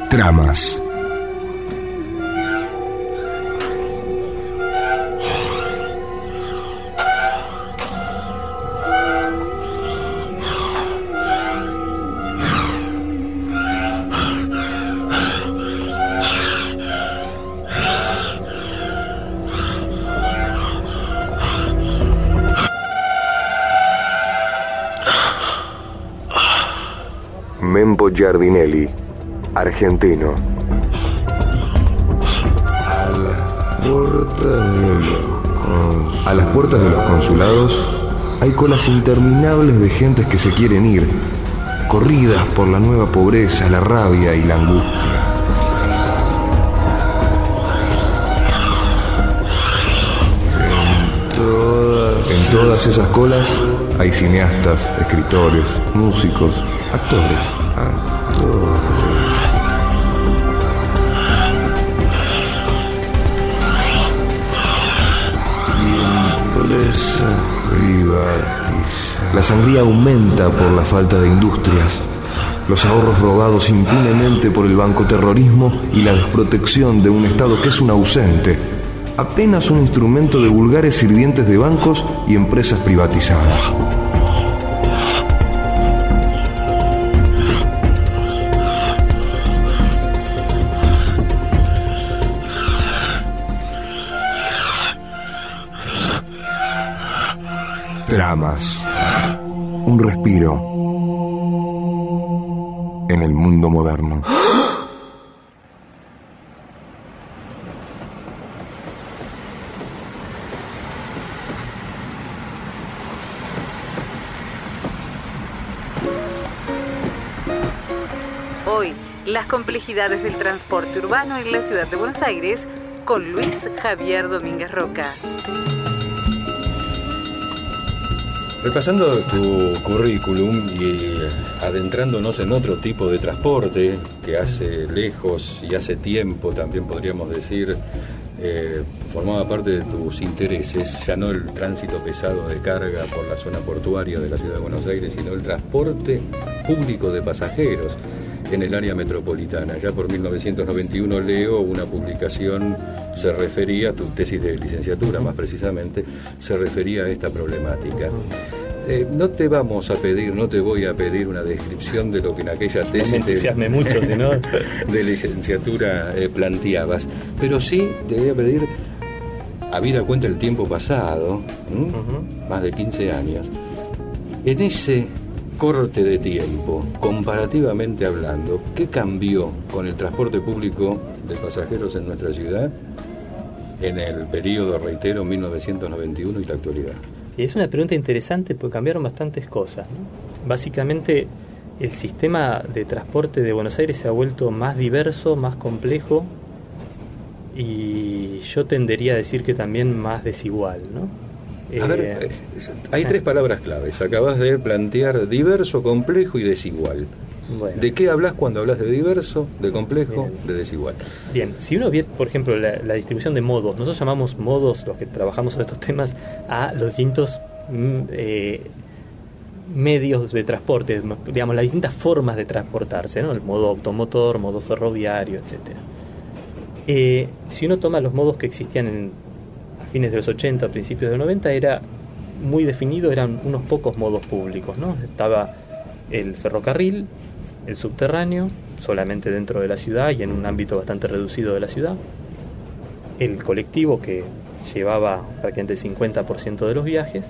Tramas. Membo Giardinelli, argentino. A las puertas de los consulados hay colas interminables de gentes que se quieren ir, corridas por la nueva pobreza, la rabia y la angustia. En todas esas colas hay cineastas, escritores, músicos, actores. La sangría aumenta por la falta de industrias, los ahorros robados impunemente por el bancoterrorismo y la desprotección de un Estado que es un ausente, apenas un instrumento de vulgares sirvientes de bancos y empresas privatizadas. Tramas. Un respiro en el mundo moderno. Hoy, las complejidades del transporte urbano en la ciudad de Buenos Aires con Luis Javier Domínguez Roca. Repasando tu currículum y adentrándonos en otro tipo de transporte que hace lejos y hace tiempo, también podríamos decir, formaba parte de tus intereses, ya no el tránsito pesado de carga por la zona portuaria de la ciudad de Buenos Aires, sino el transporte público de pasajeros en el área metropolitana. Ya por 1991 leo una publicación, se refería, tu tesis de licenciatura más precisamente, se refería a esta problemática. No te voy a pedir una descripción de lo que en aquella tesis mucho, si no, de licenciatura planteabas, pero sí te voy a pedir, habida cuenta el tiempo pasado, más de 15 años, en ese corte de tiempo, comparativamente hablando, ¿qué cambió con el transporte público de pasajeros en nuestra ciudad en el periodo, reitero, 1991 y la actualidad? Sí, es una pregunta interesante porque cambiaron bastantes cosas, ¿no? Básicamente, el sistema de transporte de Buenos Aires se ha vuelto más diverso, más complejo y yo tendería a decir que también más desigual, ¿no? A ver, hay tres palabras claves. Acabas de plantear diverso, complejo y desigual. Bueno. ¿De qué hablas cuando hablas de diverso, de complejo, bien, de desigual? Bien, si uno ve, por ejemplo, la distribución de modos, nosotros llamamos modos, los que trabajamos sobre estos temas, a los distintos medios de transporte, digamos, las distintas formas de transportarse, ¿no? El modo automotor, modo ferroviario, etc. Si uno toma los modos que existían a fines de los 80, a principios de los 90, era muy definido, eran unos pocos modos públicos, ¿no? Estaba el ferrocarril, el subterráneo, solamente dentro de la ciudad y en un ámbito bastante reducido de la ciudad, el colectivo, que llevaba prácticamente el 50% de los viajes,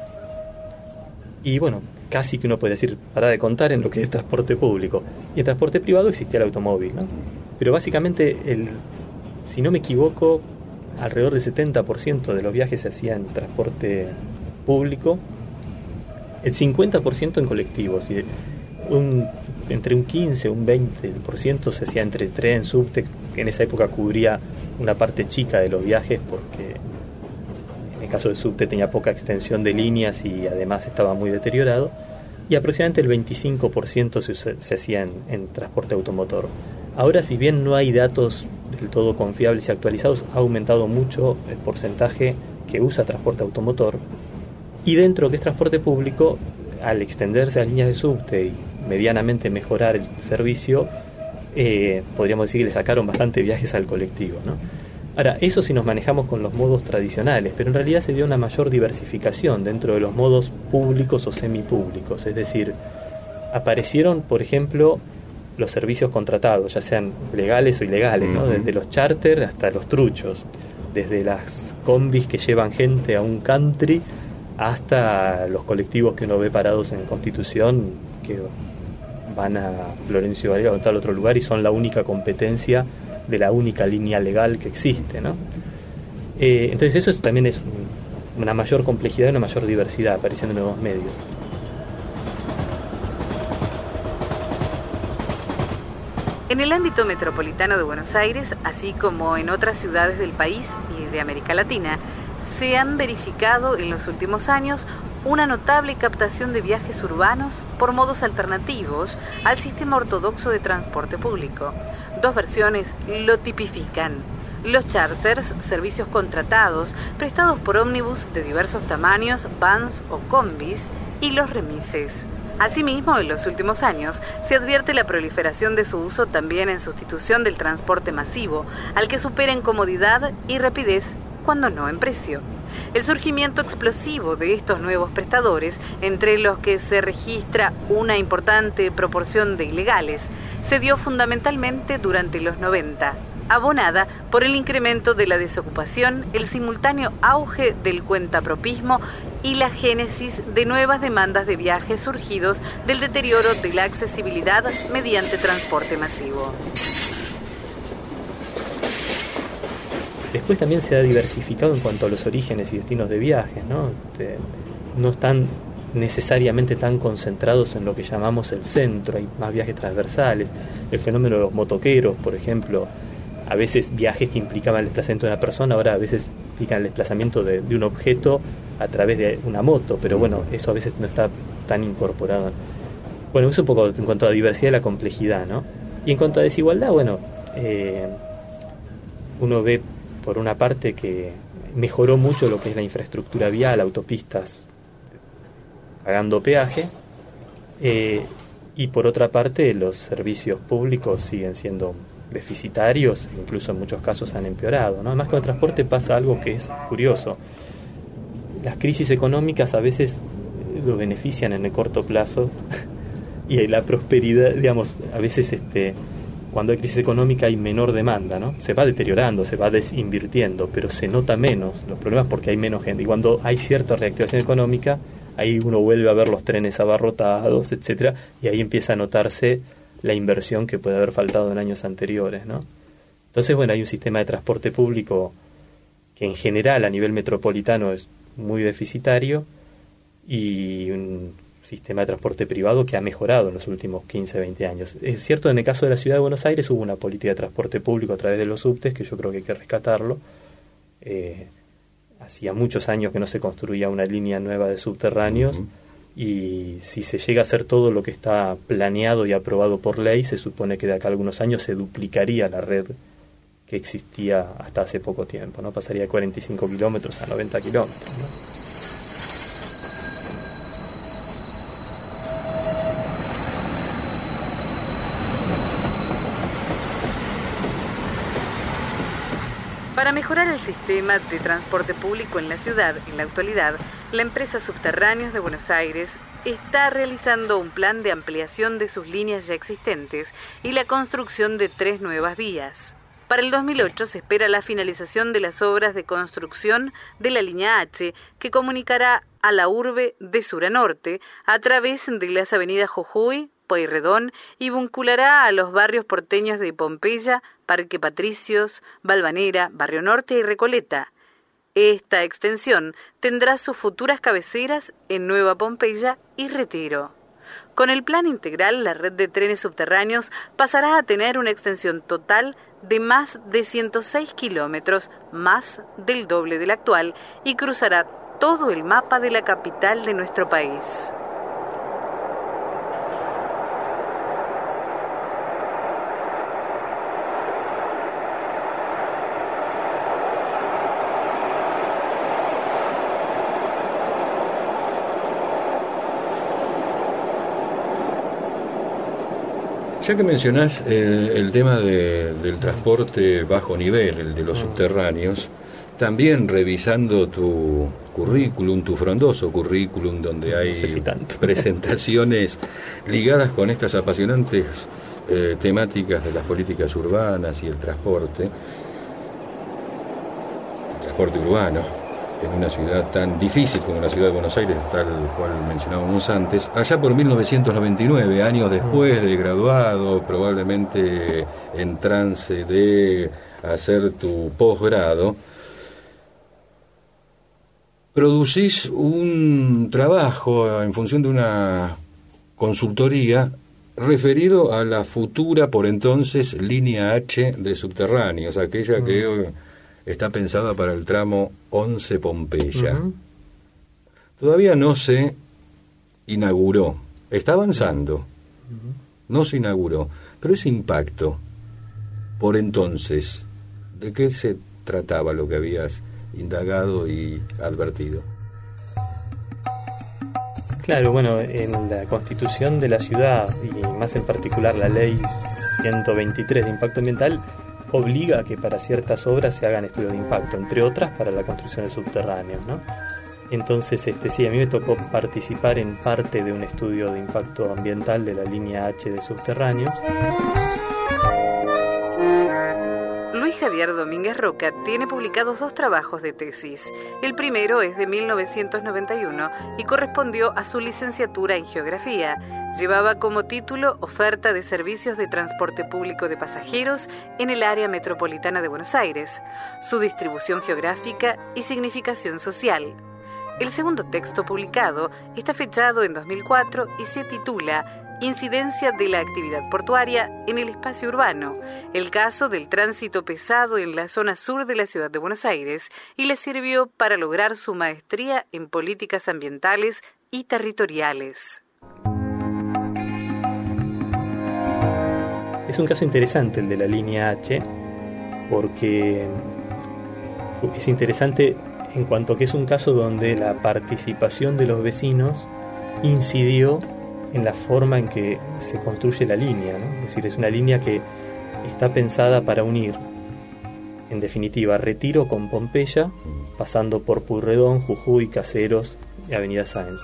y bueno, casi que uno puede decir, para de contar en lo que es transporte público. Y en transporte privado existía el automóvil, ¿no? Pero básicamente, si no me equivoco, alrededor del 70% de los viajes se hacían en transporte público, el 50% en colectivos, y entre un 15 un 20% se hacía entre tren, subte, que en esa época cubría una parte chica de los viajes, porque en el caso del subte tenía poca extensión de líneas y además estaba muy deteriorado, y aproximadamente el 25% se hacía en transporte automotor. Ahora, si bien no hay datos del todo confiables y actualizados, ha aumentado mucho el porcentaje que usa transporte automotor, y dentro que es transporte público, al extenderse a líneas de subte y medianamente mejorar el servicio, podríamos decir que le sacaron bastante viajes al colectivo, ¿no? Ahora, eso si nos manejamos con los modos tradicionales, pero en realidad se dio una mayor diversificación dentro de los modos públicos o semipúblicos, es decir, aparecieron, por ejemplo, los servicios contratados, ya sean legales o ilegales, ¿no? Desde los charter hasta los truchos, desde las combis que llevan gente a un country hasta los colectivos que uno ve parados en Constitución que van a Florencio Varela o a tal otro lugar y son la única competencia de la única línea legal que existe, ¿no? Entonces eso también es una mayor complejidad y una mayor diversidad, aparición de nuevos medios. En el ámbito metropolitano de Buenos Aires, así como en otras ciudades del país y de América Latina, se han verificado en los últimos años una notable captación de viajes urbanos por modos alternativos al sistema ortodoxo de transporte público. Dos versiones lo tipifican: los charters, servicios contratados, prestados por ómnibus de diversos tamaños, vans o combis, y los remises. Asimismo, en los últimos años se advierte la proliferación de su uso también en sustitución del transporte masivo, al que supera en comodidad y rapidez, cuando no en precio. El surgimiento explosivo de estos nuevos prestadores, entre los que se registra una importante proporción de ilegales, se dio fundamentalmente durante los 90, abonada por el incremento de la desocupación, el simultáneo auge del cuentapropismo y la génesis de nuevas demandas de viajes surgidos del deterioro de la accesibilidad mediante transporte masivo. Después también se ha diversificado en cuanto a los orígenes y destinos de viajes, ¿no? No están necesariamente tan concentrados en lo que llamamos el centro, hay más viajes transversales. El fenómeno de los motoqueros, por ejemplo, a veces viajes que implicaban el desplazamiento de una persona, ahora a veces implican el desplazamiento de un objeto a través de una moto, pero bueno, eso a veces no está tan incorporado. Bueno, es un poco en cuanto a la diversidad y la complejidad, ¿no? Y en cuanto a desigualdad, bueno, uno ve por una parte que mejoró mucho lo que es la infraestructura vial, autopistas pagando peaje, y por otra parte los servicios públicos siguen siendo deficitarios, incluso en muchos casos han empeorado, ¿no? Además, con el transporte pasa algo que es curioso. Las crisis económicas a veces lo benefician en el corto plazo y la prosperidad, digamos, a veces cuando hay crisis económica hay menor demanda, ¿no? Se va deteriorando, se va desinvirtiendo, pero se nota menos los problemas porque hay menos gente. Y cuando hay cierta reactivación económica, ahí uno vuelve a ver los trenes abarrotados, etcétera, y ahí empieza a notarse la inversión que puede haber faltado en años anteriores, ¿no? Entonces, bueno, hay un sistema de transporte público que en general a nivel metropolitano es muy deficitario y un sistema de transporte privado que ha mejorado en los últimos 15, 20 años. Es cierto, en el caso de la Ciudad de Buenos Aires hubo una política de transporte público a través de los subtes que yo creo que hay que rescatarlo. Hacía muchos años que no se construía una línea nueva de subterráneos y si se llega a hacer todo lo que está planeado y aprobado por ley, se supone que de acá a algunos años se duplicaría la red que existía hasta hace poco tiempo, ¿no? Pasaría de 45 kilómetros a 90 kilómetros, ¿no? Para mejorar el sistema de transporte público en la ciudad, en la actualidad, la empresa Subterráneos de Buenos Aires está realizando un plan de ampliación de sus líneas ya existentes y la construcción de 3 nuevas vías. Para el 2008 se espera la finalización de las obras de construcción de la línea H, que comunicará a la urbe de sur a norte a través de las avenidas Jujuy, Pueyrredón y vinculará a los barrios porteños de Pompeya, Parque Patricios, Balvanera, Barrio Norte y Recoleta. Esta extensión tendrá sus futuras cabeceras en Nueva Pompeya y Retiro. Con el plan integral, la red de trenes subterráneos pasará a tener una extensión total de más de 106 kilómetros, más del doble del actual, y cruzará todo el mapa de la capital de nuestro país. Ya que mencionás el tema del transporte bajo nivel, el de los subterráneos, también revisando tu currículum, tu frondoso currículum, donde hay presentaciones ligadas con estas apasionantes temáticas de las políticas urbanas y el transporte urbano, en una ciudad tan difícil como la ciudad de Buenos Aires, tal cual mencionábamos antes, allá por 1999, años después de graduado, probablemente en trance de hacer tu posgrado, producís un trabajo en función de una consultoría referido a la futura, por entonces, línea H de subterráneos, aquella que está pensada para el tramo 11 Pompeya. Todavía no se inauguró, está avanzando, no se inauguró, pero ese impacto, por entonces, ¿de qué se trataba lo que habías indagado y advertido? Claro, bueno, en la Constitución de la ciudad, y más en particular la Ley 123 de Impacto Ambiental, obliga a que para ciertas obras se hagan estudios de impacto, entre otras para la construcción de subterráneos, ¿no? Entonces, sí, a mí me tocó participar en parte de un estudio de impacto ambiental de la línea H de subterráneos. Luis Javier Domínguez Roca tiene publicados 2 trabajos de tesis. El primero es de 1991 y correspondió a su licenciatura en Geografía. Llevaba como título Oferta de servicios de transporte público de pasajeros en el área metropolitana de Buenos Aires, su distribución geográfica y significación social. El segundo texto publicado está fechado en 2004 y se titula Incidencia de la actividad portuaria en el espacio urbano, el caso del tránsito pesado en la zona sur de la ciudad de Buenos Aires, y le sirvió para lograr su maestría en políticas ambientales y territoriales. Es un caso interesante el de la línea H, porque es interesante en cuanto que es un caso donde la participación de los vecinos incidió en la forma en que se construye la línea, ¿no? Es decir, es una línea que está pensada para unir, en definitiva, Retiro con Pompeya, pasando por Pueyrredón, Jujuy, Caseros y Avenida Sáenz.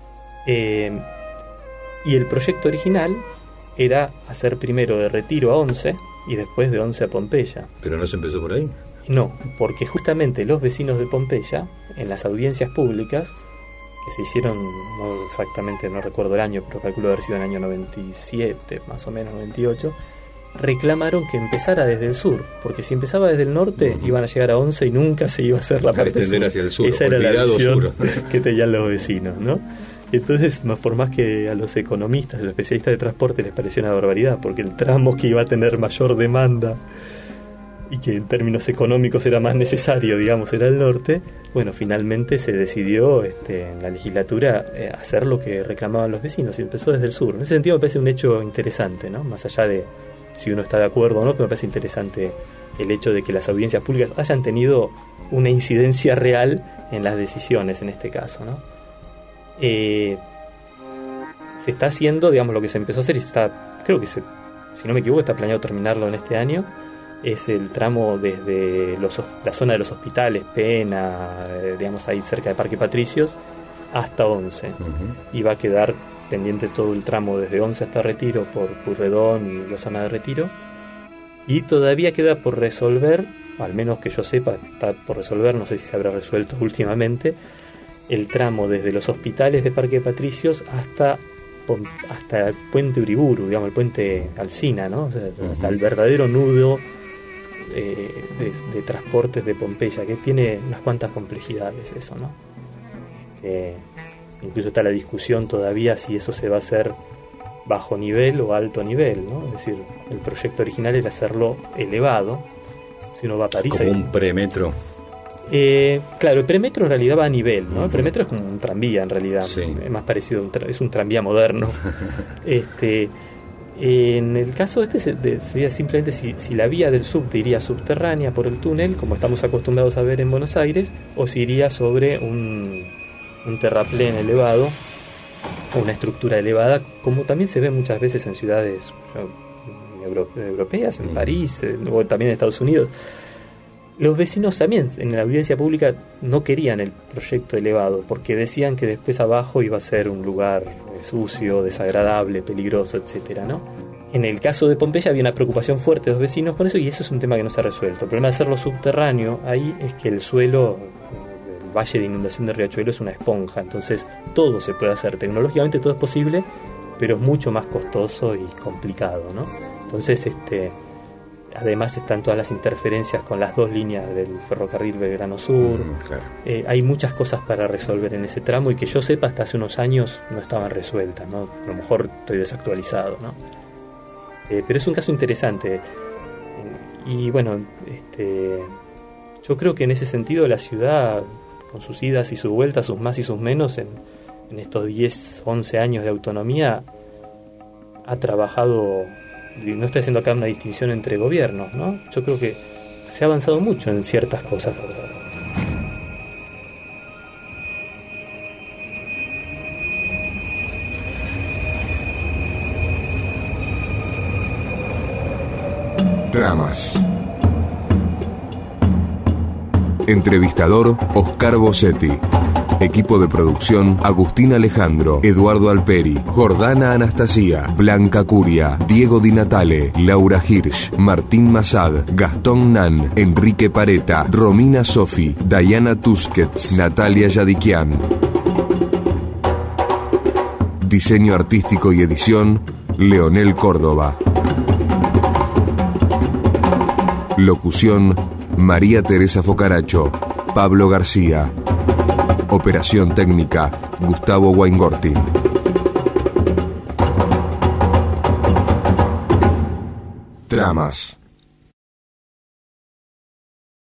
Y el proyecto original era hacer primero de Retiro a 11 y después de 11 a Pompeya. ¿Pero no se empezó por ahí? No, porque justamente los vecinos de Pompeya, en las audiencias públicas, que se hicieron, no exactamente, no recuerdo el año, pero calculo haber sido en el año 97, más o menos 98, reclamaron que empezara desde el sur, porque si empezaba desde el norte iban a llegar a 11 y nunca se iba a hacer la parte sur. Hacia el sur. Esa era la visión que tenían los vecinos, ¿no? Entonces, por más que a los economistas, a los especialistas de transporte les pareció una barbaridad, porque el tramo que iba a tener mayor demanda y que en términos económicos era más necesario, digamos, era el norte, bueno, finalmente se decidió en la legislatura hacer lo que reclamaban los vecinos y empezó desde el sur. En ese sentido me parece un hecho interesante, ¿no? Más allá de si uno está de acuerdo o no, pero me parece interesante el hecho de que las audiencias públicas hayan tenido una incidencia real en las decisiones en este caso, ¿no? Se está haciendo, digamos, lo que se empezó a hacer y creo que si no me equivoco, está planeado terminarlo en este año. Es el tramo desde la zona de los hospitales, Pena, digamos ahí cerca de Parque Patricios, hasta 11. Y va a quedar pendiente todo el tramo desde 11 hasta Retiro por Pueyrredón y la zona de Retiro. Y todavía queda por resolver, al menos que yo sepa, está por resolver, no sé si se habrá resuelto últimamente, el tramo desde los hospitales de Parque Patricios hasta el puente Uriburu, digamos, el puente Alsina, ¿no? O sea, hasta el verdadero nudo de transportes de Pompeya, que tiene unas cuantas complejidades eso, ¿no? Incluso está la discusión todavía si eso se va a hacer bajo nivel o alto nivel, ¿no? Es decir, el proyecto original era hacerlo elevado. Si uno va a París, como un premetro. Claro, el premetro en realidad va a nivel, ¿no? El premetro es como un tranvía en realidad, sí. Es más parecido, es un tranvía moderno. En el caso sería simplemente si la vía del subte iría subterránea por el túnel, como estamos acostumbrados a ver en Buenos Aires, o si iría sobre un terraplén elevado, o una estructura elevada, como también se ve muchas veces en ciudades europeas, en París, o también en Estados Unidos. Los vecinos también, en la audiencia pública, no querían el proyecto elevado, porque decían que después abajo iba a ser un lugar sucio, desagradable, peligroso, etcétera, ¿no? En el caso de Pompeya había una preocupación fuerte de los vecinos con eso, y eso es un tema que no se ha resuelto. El problema de hacerlo subterráneo ahí es que el suelo, el valle de inundación de Riachuelo es una esponja, entonces todo se puede hacer, tecnológicamente todo es posible, pero es mucho más costoso y complicado, ¿no? Entonces, además están todas las interferencias con las 2 líneas del ferrocarril Belgrano Sur. Claro. Hay muchas cosas para resolver en ese tramo, y que yo sepa hasta hace unos años no estaban resueltas, ¿no? A lo mejor estoy desactualizado, ¿no? Pero es un caso interesante. Y bueno, yo creo que en ese sentido la ciudad, con sus idas y sus vueltas, sus más y sus menos, en estos 10, 11 años de autonomía, ha trabajado. No estoy haciendo acá una distinción entre gobiernos, ¿no? Yo creo que se ha avanzado mucho en ciertas cosas. Tramas. Entrevistador: Oscar Bossetti. Equipo de producción: Agustín Alejandro, Eduardo Alperi, Jordana Anastasia, Blanca Curia, Diego Di Natale, Laura Hirsch, Martín Massad, Gastón Nan, Enrique Pareta, Romina Sofi, Diana Tusquets, Natalia Yadikian. Diseño artístico y edición: Leonel Córdoba. Locución: María Teresa Focaracho, Pablo García. Operación técnica: Gustavo Waingortin. Tramas.